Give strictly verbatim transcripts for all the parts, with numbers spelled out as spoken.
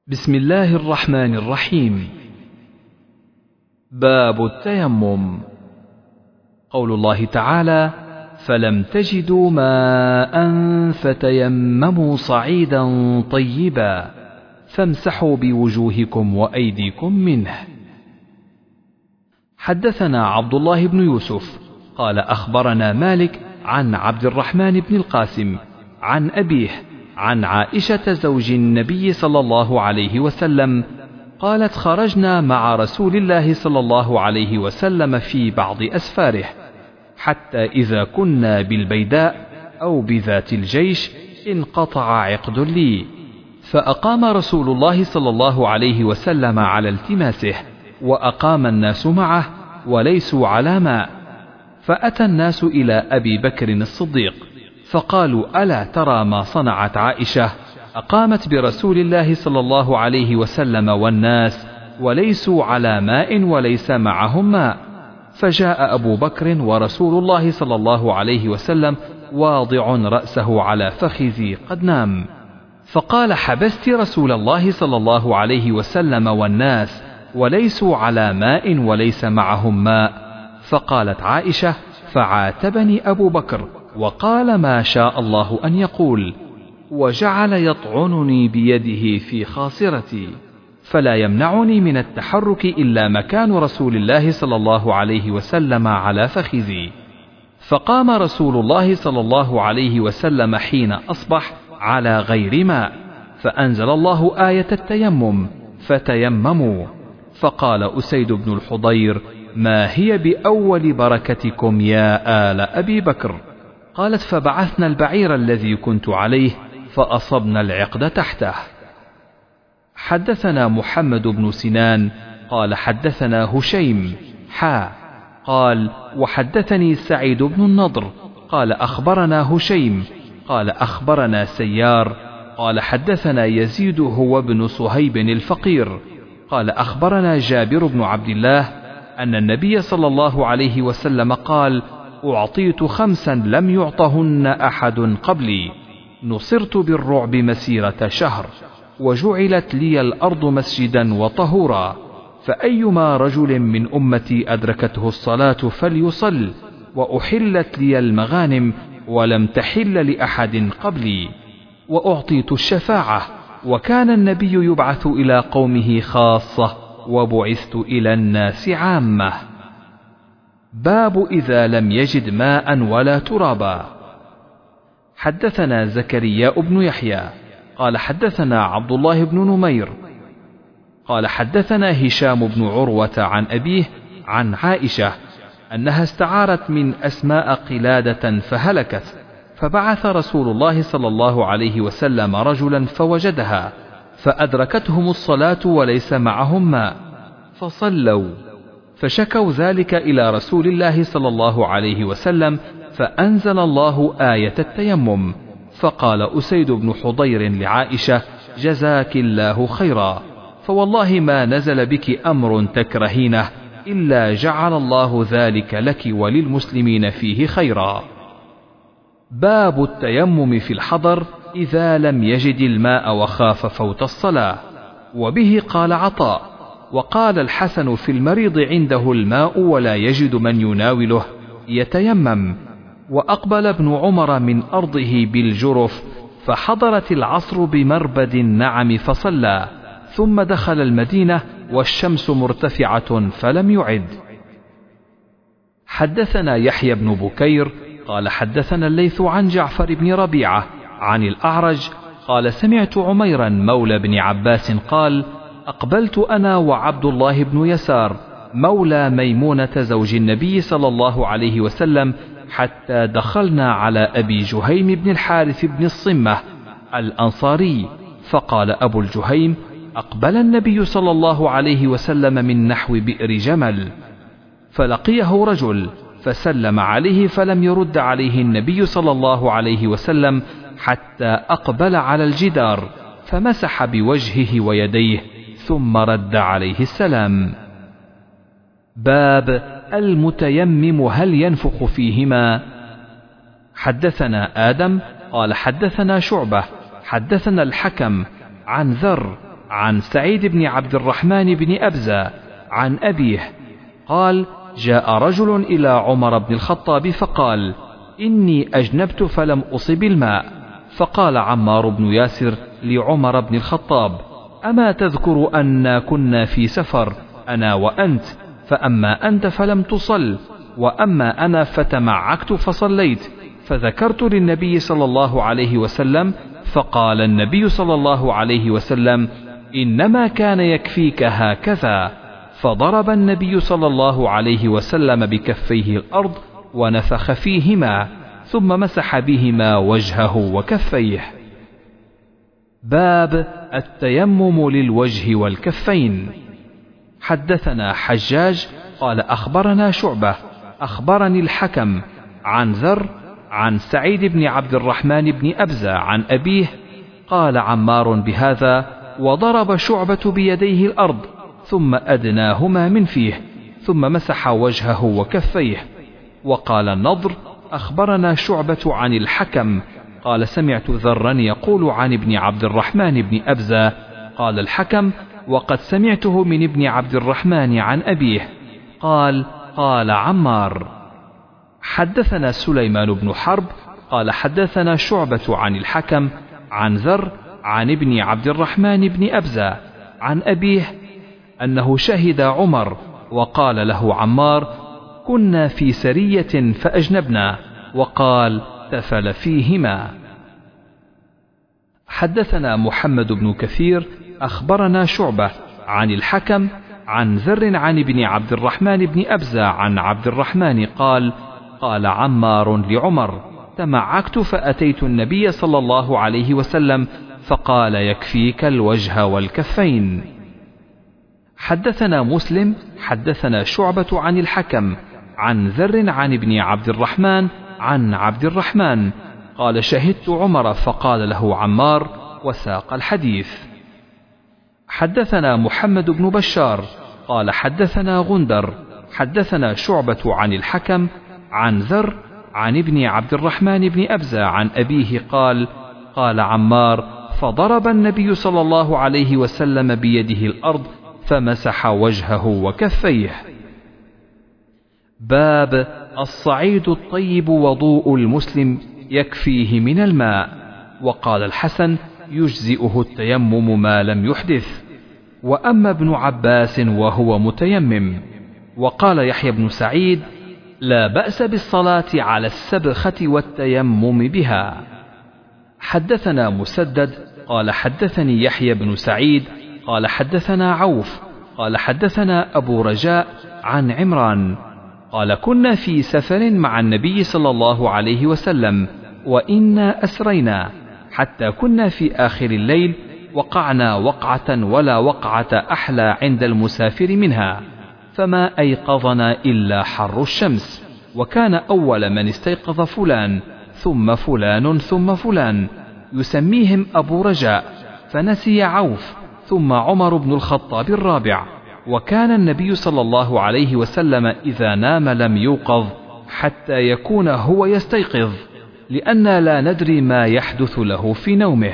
بسم الله الرحمن الرحيم. باب التيمم. قول الله تعالى: فلم تجدوا ماء فتيمموا صعيدا طيبا فامسحوا بوجوهكم وأيديكم منه. حدثنا عبد الله بن يوسف قال أخبرنا مالك عن عبد الرحمن بن القاسم عن أبيه عن عائشة زوج النبي صلى الله عليه وسلم قالت: خرجنا مع رسول الله صلى الله عليه وسلم في بعض أسفاره، حتى إذا كنا بالبيداء أو بذات الجيش انقطع عقد لي، فأقام رسول الله صلى الله عليه وسلم على التماسه، وأقام الناس معه وليسوا على ماء، فأتى الناس إلى أبي بكر الصديق فقالوا: ألا ترى ما صنعت عائشة؟ أقامت برسول الله صلى الله عليه وسلم والناس وليسوا على ماء وليس معهم ماء. فجاء أبو بكر ورسول الله صلى الله عليه وسلم واضع رأسه على فخذي قد نام، فقال: حبست رسول الله صلى الله عليه وسلم والناس وليسوا على ماء وليس معهم ماء. فقالت عائشة: فعاتبني أبو بكر وقال ما شاء الله أن يقول، وجعل يطعنني بيده في خاصرتي، فلا يمنعني من التحرك إلا مكان رسول الله صلى الله عليه وسلم على فخذي. فقام رسول الله صلى الله عليه وسلم حين أصبح على غير ماء، فأنزل الله آية التيمم: فتيمموا. فقال أسيد بن الحضير: ما هي بأول بركتكم يا آل أبي بكر؟ قالت: فبعثنا البعير الذي كنت عليه فأصبنا العقد تحته. حدثنا محمد بن سنان قال حدثنا هشيم حا قال وحدثني سعيد بن النضر قال أخبرنا هشيم قال أخبرنا سيار قال حدثنا يزيد هو ابن صهيب الفقير قال أخبرنا جابر بن عبد الله أن النبي صلى الله عليه وسلم قال: أعطيت خمسا لم يعطهن أحد قبلي، نصرت بالرعب مسيرة شهر، وجعلت لي الأرض مسجدا وطهورا، فأيما رجل من أمتي أدركته الصلاة فليصل، وأحلت لي المغانم ولم تحل لأحد قبلي، وأعطيت الشفاعة، وكان النبي يبعث إلى قومه خاصة وبعثت إلى الناس عامة. باب إذا لم يجد ماء ولا ترابا. حدثنا زكريا بن يحيى قال حدثنا عبد الله بن نمير قال حدثنا هشام بن عروة عن أبيه عن عائشة أنها استعارت من أسماء قلادة فهلكت، فبعث رسول الله صلى الله عليه وسلم رجلا فوجدها، فأدركتهم الصلاة وليس معهم ماء، فصلوا، فشكوا ذلك إلى رسول الله صلى الله عليه وسلم، فأنزل الله آية التيمم. فقال أسيد بن حضير لعائشة: جزاك الله خيرا، فوالله ما نزل بك أمر تكرهينه إلا جعل الله ذلك لك وللمسلمين فيه خيرا. باب التيمم في الحضر إذا لم يجد الماء وخاف فوت الصلاة. وبه قال عطاء: وقال الحسن في المريض عنده الماء ولا يجد من يناوله يتيمم. وأقبل ابن عمر من أرضه بالجرف، فحضرت العصر بمربد النعم فصلى، ثم دخل المدينة والشمس مرتفعة فلم يعد. حدثنا يحيى بن بكير قال حدثنا الليث عن جعفر بن ربيعة عن الأعرج قال سمعت عميرا مولى بن عباس قال: أقبلت أنا وعبد الله بن يسار مولى ميمونة زوج النبي صلى الله عليه وسلم حتى دخلنا على أبي جهيم بن الحارث بن الصمة الأنصاري، فقال أبو الجهيم: أقبل النبي صلى الله عليه وسلم من نحو بئر جمل، فلقيه رجل فسلم عليه فلم يرد عليه النبي صلى الله عليه وسلم حتى أقبل على الجدار، فمسح بوجهه ويديه ثم رد عليه السلام. باب المتيمم هل ينفخ فيهما؟ حدثنا آدم قال حدثنا شعبة حدثنا الحكم عن ذر عن سعيد بن عبد الرحمن بن أبزة عن أبيه قال جاء رجل إلى عمر بن الخطاب فقال إني أجنبت فلم أصب الماء، فقال عمار بن ياسر لعمر بن الخطاب أما تذكر أنا كنا في سفر أنا وأنت، فأما أنت فلم تصل وأما أنا فتمعكت فصليت، فذكرت للنبي صلى الله عليه وسلم، فقال النبي صلى الله عليه وسلم إنما كان يكفيك هكذا، فضرب النبي صلى الله عليه وسلم بكفيه الأرض ونفخ فيهما ثم مسح بهما وجهه وكفيه. باب التيمم للوجه والكفين. حدثنا حجاج قال أخبرنا شعبة أخبرني الحكم عن ذر عن سعيد بن عبد الرحمن بن أبزة عن أبيه قال عمار بهذا وضرب شعبة بيديه الأرض ثم أدناهما من فيه ثم مسح وجهه وكفيه. وقال النضر أخبرنا شعبة عن الحكم قال سمعت ذرا يقول عن ابن عبد الرحمن بن أبزة قال الحكم وقد سمعته من ابن عبد الرحمن عن أبيه قال قال عمار. حدثنا سليمان بن حرب قال حدثنا شعبة عن الحكم عن ذر عن ابن عبد الرحمن بن أبزة عن أبيه أنه شهد عمر وقال له عمار كنا في سرية فأجنبنا، وقال تفل فيهما. حدثنا محمد بن كثير أخبرنا شعبة عن الحكم عن ذر عن ابن عبد الرحمن بن أبزة عن عبد الرحمن قال قال عمار لعمر تمعكت فأتيت النبي صلى الله عليه وسلم فقال يكفيك الوجه والكفين. حدثنا مسلم حدثنا شعبة عن الحكم عن ذر عن ابن عبد الرحمن عن عبد الرحمن قال شهدت عمر فقال له عمار وساق الحديث. حدثنا محمد بن بشار قال حدثنا غندر حدثنا شعبة عن الحكم عن ذر عن ابن عبد الرحمن بن أبزة عن أبيه قال قال عمار فضرب النبي صلى الله عليه وسلم بيده الأرض فمسح وجهه وكفيه. باب الصعيد الطيب وضوء المسلم يكفيه من الماء. وقال الحسن يجزئه التيمم ما لم يحدث، وأما ابن عباس وهو متيمم. وقال يحيى بن سعيد لا بأس بالصلاة على السبخة والتيمم بها. حدثنا مسدد قال حدثني يحيى بن سعيد قال حدثنا عوف قال حدثنا أبو رجاء عن عمران قال كنا في سفر مع النبي صلى الله عليه وسلم وإنا أسرينا حتى كنا في آخر الليل وقعنا وقعة ولا وقعة أحلى عند المسافر منها، فما أيقظنا إلا حر الشمس، وكان أول من استيقظ فلان ثم فلان ثم فلان يسميهم أبو رجاء، فنسي عوف ثم عمر بن الخطاب الرابع. وكان النبي صلى الله عليه وسلم إذا نام لم يوقظ حتى يكون هو يستيقظ، لأننا لا ندري ما يحدث له في نومه.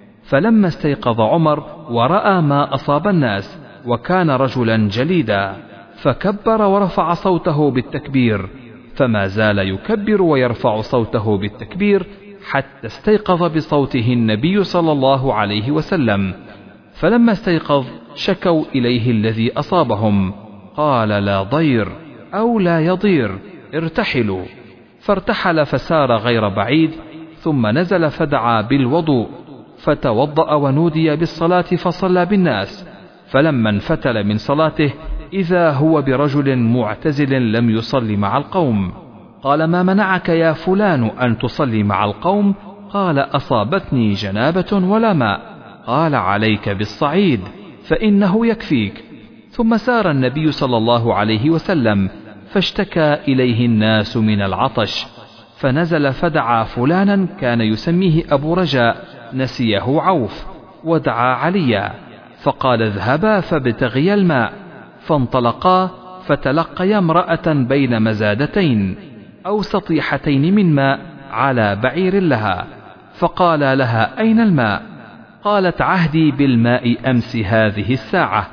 فلما استيقظ عمر ورأى ما أصاب الناس وكان رجلا جليدا فكبر ورفع صوته بالتكبير، فما زال يكبر ويرفع صوته بالتكبير حتى استيقظ بصوته النبي صلى الله عليه وسلم. فلما استيقظ شكوا إليه الذي أصابهم، قال لا ضير أو لا يضير ارتحلوا، فارتحل فسار غير بعيد، ثم نزل فدعا بالوضوء فتوضأ ونودي بالصلاة فصلى بالناس. فلما انفتل من صلاته إذا هو برجل معتزل لم يصلي مع القوم، قال ما منعك يا فلان أن تصلي مع القوم؟ قال أصابتني جنابة ولا ماء. قال عليك بالصعيد فإنه يكفيك. ثم سار النبي صلى الله عليه وسلم فاشتكى إليه الناس من العطش، فنزل فدعا فلانا كان يسميه أبو رجاء نسيه عوف، ودعا عليا، فقال اذهبا فابتغيا الماء. فانطلقا فتلقيا امرأة بين مزادتين أو سطيحتين من ماء على بعير لها، فقال لها أين الماء؟ قالت عهدي بالماء أمس هذه الساعة،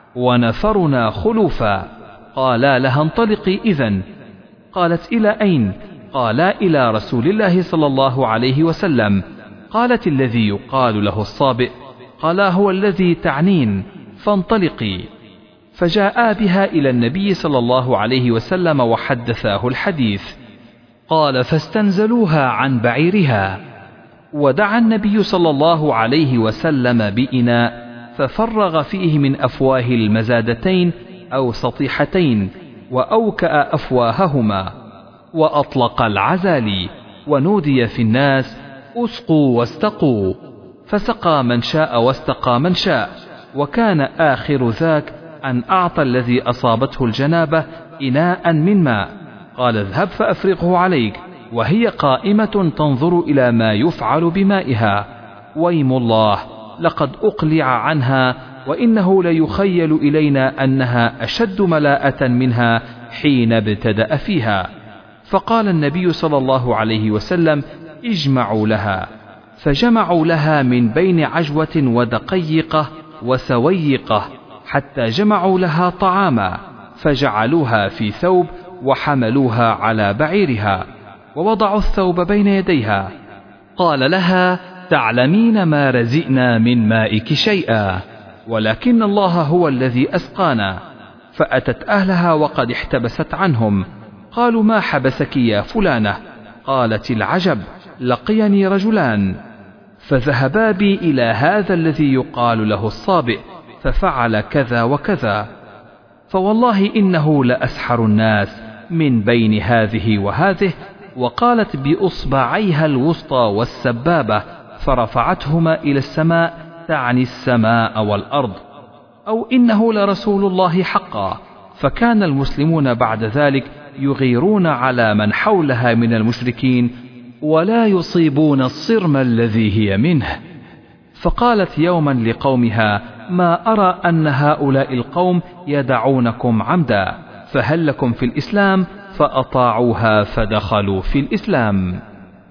ونفرنا خلوفا. قالا لها انطلقي إذن. قالت إلى أين؟ قالا إلى رسول الله صلى الله عليه وسلم. قالت الذي يقال له الصابئ؟ قالا هو الذي تعنين، فانطلقي. فجاءا بها إلى النبي صلى الله عليه وسلم وحدثاه الحديث. قال فاستنزلوها عن بعيرها، ودعا النبي صلى الله عليه وسلم بإناء ففرغ فيه من أفواه المزادتين أو سطيحتين، وأوكأ أفواههما، وأطلق العزالي، ونودي في الناس أسقوا واستقوا، فسقى من شاء واستقى من شاء. وكان آخر ذاك أن أعطى الذي أصابته الجنابة إناء من ماء، قال اذهب فأفرغه عليك، وهي قائمة تنظر إلى ما يفعل بمائها. ويم الله لقد أقلع عنها، وإنه ليخيل إلينا أنها أشد ملاءة منها حين ابتدأ فيها. فقال النبي صلى الله عليه وسلم اجمعوا لها. فجمعوا لها من بين عجوة ودقيقة وسويقة، حتى جمعوا لها طعاما، فجعلوها في ثوب وحملوها على بعيرها، ووضعوا الثوب بين يديها. قال لها تعلمين ما رزئنا من مائك شيئا، ولكن الله هو الذي أسقانا. فأتت أهلها وقد احتبست عنهم. قالوا ما حبسك يا فلانة؟ قالت العجب لقيني رجلان، فذهبا بي إلى هذا الذي يقال له الصابئ، ففعل كذا وكذا، فوالله إنه لأسحر الناس من بين هذه وهذه. وقالت بأصبعيها الوسطى والسبابة، فرفعتهما إلى السماء، تعني السماء والأرض، أو إنه لرسول الله حقا. فكان المسلمون بعد ذلك يغيرون على من حولها من المشركين، ولا يصيبون الصرم الذي هي منه. فقالت يوما لقومها ما أرى أن هؤلاء القوم يدعونكم عمدا، فهل لكم في الإسلام؟ فأطاعوها فدخلوا في الإسلام.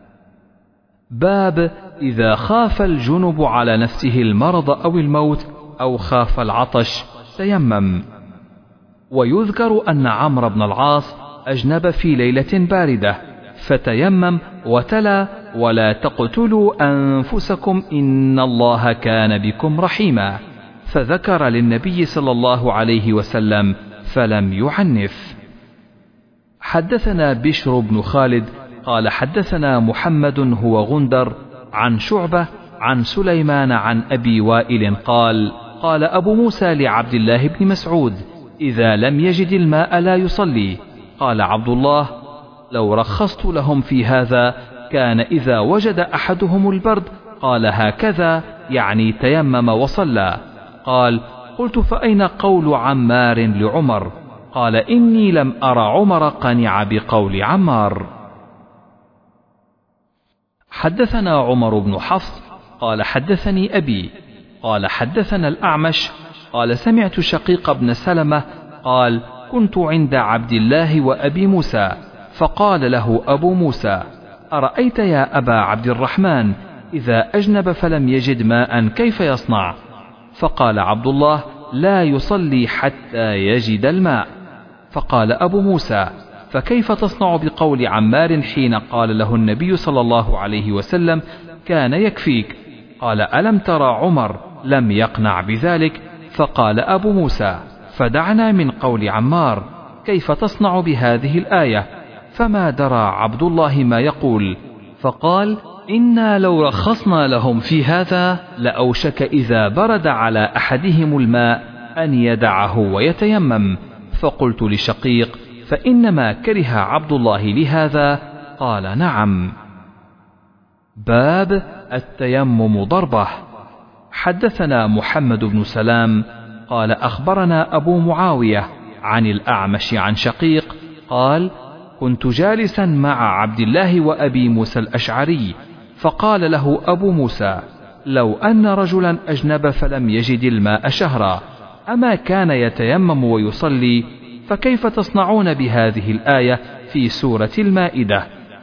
باب إذا خاف الجنب على نفسه المرض أو الموت أو خاف العطش تيمم. ويذكر أن عمرو بن العاص أجنب في ليلة باردة فتيمم وتلا ولا تقتلوا أنفسكم إن الله كان بكم رحيما، فذكر للنبي صلى الله عليه وسلم فلم يعنف. حدثنا بشر بن خالد قال حدثنا محمد هو غندر عن شعبة عن سليمان عن أبي وائل قال قال أبو موسى لعبد الله بن مسعود إذا لم يجد الماء لا يصلي. قال عبد الله لو رخصت لهم في هذا كان إذا وجد أحدهم البرد قال هكذا يعني تيمم وصلى. قال قلت فأين قول عمار لعمر؟ قال إني لم أرى عمر قنع بقول عمار. حدثنا عمر بن حفص قال حدثني أبي قال حدثنا الأعمش قال سمعت شقيق بن سلمة قال كنت عند عبد الله وأبي موسى فقال له أبو موسى أرأيت يا أبا عبد الرحمن إذا أجنب فلم يجد ماء كيف يصنع؟ فقال عبد الله لا يصلي حتى يجد الماء. فقال أبو موسى فكيف تصنع بقول عمار حين قال له النبي صلى الله عليه وسلم كان يكفيك؟ قال ألم ترى عمر لم يقنع بذلك؟ فقال أبو موسى فدعنا من قول عمار، كيف تصنع بهذه الآية؟ فما درى عبد الله ما يقول، فقال إنا لو رخصنا لهم في هذا لأوشك إذا برد على أحدهم الماء أن يدعه ويتيمم. فقلت لشقيق فإنما كره عبد الله لهذا؟ قال نعم. باب التيمم ضربة. حدثنا محمد بن سلام قال أخبرنا أبو معاوية عن الأعمش عن شقيق قال كنت جالسا مع عبد الله وأبي موسى الأشعري فقال له أبو موسى لو أن رجلا أجنب فلم يجد الماء شهرا أما كان يتيمم ويصلي؟ فكيف تصنعون بهذه الآية في سورة المائدة؟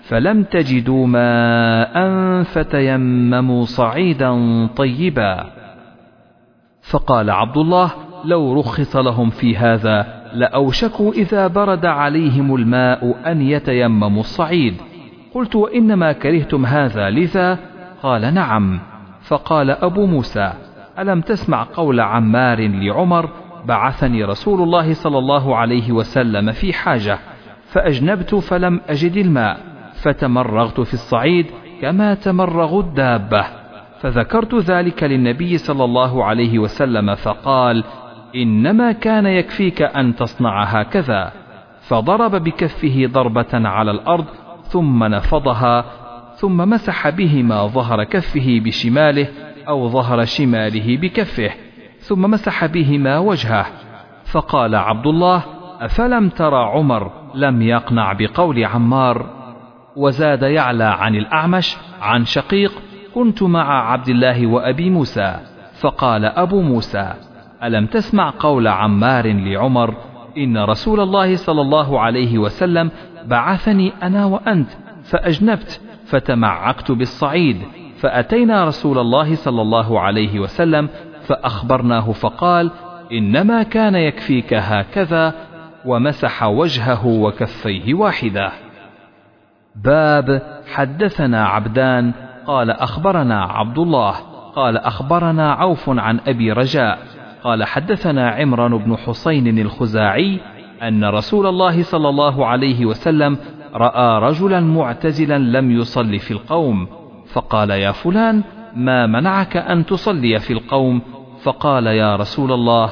فلم تجدوا ماء فتيمموا صعيدا طيبا. فقال عبد الله: لو رخص لهم في هذا لأوشكوا إذا برد عليهم الماء أن يتيمموا الصعيد. قلت: وإنما كرهتم هذا لذا؟ قال: نعم. فقال أبو موسى: ألم تسمع قول عمار لعمر: بعثني رسول الله صلى الله عليه وسلم في حاجة فأجنبت فلم أجد الماء فتمرغت في الصعيد كما تمرغ الدابة. فذكرت ذلك للنبي صلى الله عليه وسلم فقال: إنما كان يكفيك أن تصنع هكذا. فضرب بكفه ضربة على الأرض ثم نفضها ثم مسح بهما ظهر كفه بشماله أو ظهر شماله بكفه ثم مسح بهما وجهه. فقال عبد الله: أفلم ترى عمر لم يقنع بقول عمار؟ وزاد يعلى عن الأعمش عن شقيق: كنت مع عبد الله وأبي موسى. فقال أبو موسى: ألم تسمع قول عمار لعمر: إن رسول الله صلى الله عليه وسلم بعثني أنا وأنت فأجنبت فتمعكت بالصعيد فأتينا رسول الله صلى الله عليه وسلم فأخبرناه فقال: إنما كان يكفيك هكذا، ومسح وجهه وكفيه واحدة. باب حدثنا عبدان قال أخبرنا عبد الله قال أخبرنا عوف عن أبي رجاء قال حدثنا عمران بن حسين الخزاعي أن رسول الله صلى الله عليه وسلم رأى رجلا معتزلا لم يصلي في القوم، فقال: يا فلان، ما منعك أن تصلي في القوم؟ فقال: يا رسول الله،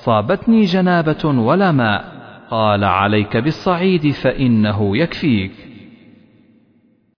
أصابتني جنابة ولا ماء. قال: عليك بالصعيد فإنه يكفيك.